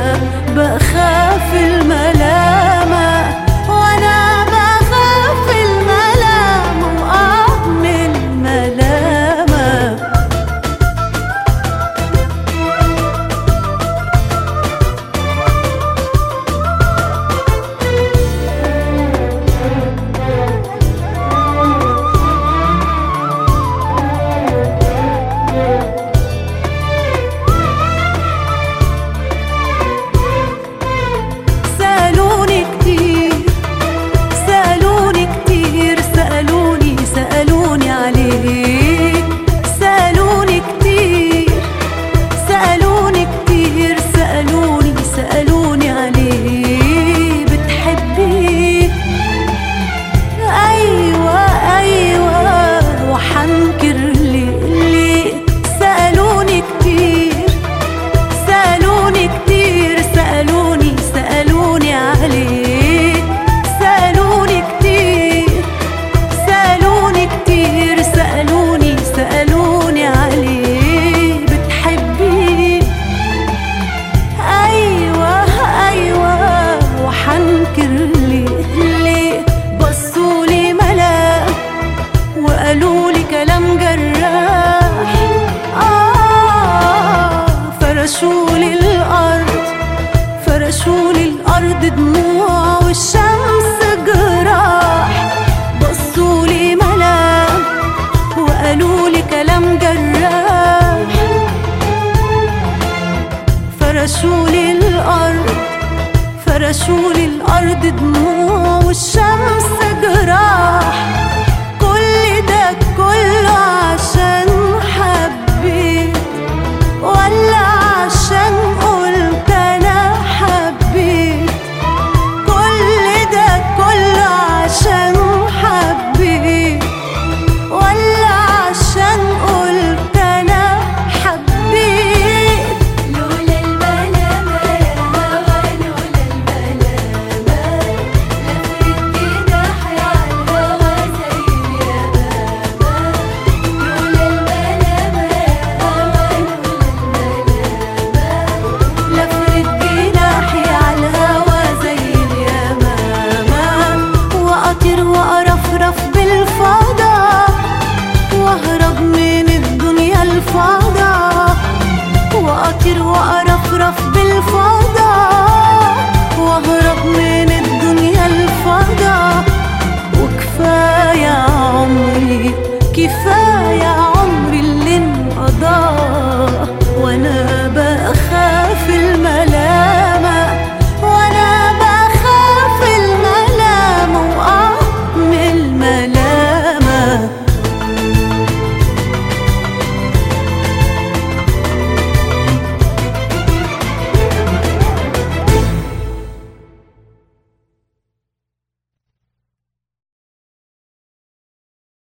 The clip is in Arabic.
بخاف الملامة، وانا بخاف الملامة من الملامة. سألوني عليه بتحبيه؟ أيوة وحنكر ليه؟ سألوني كتير سألوني عليه، سألوني كتير سألوني عليه بتحبيه؟ أيوة وحنكر ليه؟ بصولي ملام وقالولي كلام جراح، فرشولي الأرض دموع والشمس جراح. بصولي ملام وقالولي كلام جراح، فرشولي الأرض دموع والشمس جراح. كل ده كله عشان حبيت، ولا عشان قلت أنا حبيت؟ كل ده كله عشان حبيت، ولا عشان قلت أنا حبيت؟ لولا الملامة يا هوا، لولا الملامة لفت جناحي عالهوا زي اليمامة. لولا الملامة يا هوا، لولا الملامة لفت جناحي عالهوا زي اليمامة. وأطير وأرفرف بالفضاء، وأهرب من الدنيا الفضاء. وأطير وأرفرف بالفضاء، وأهرب من الدنيا الفضاء. وكفاية عمري اللي انقضى، وأنا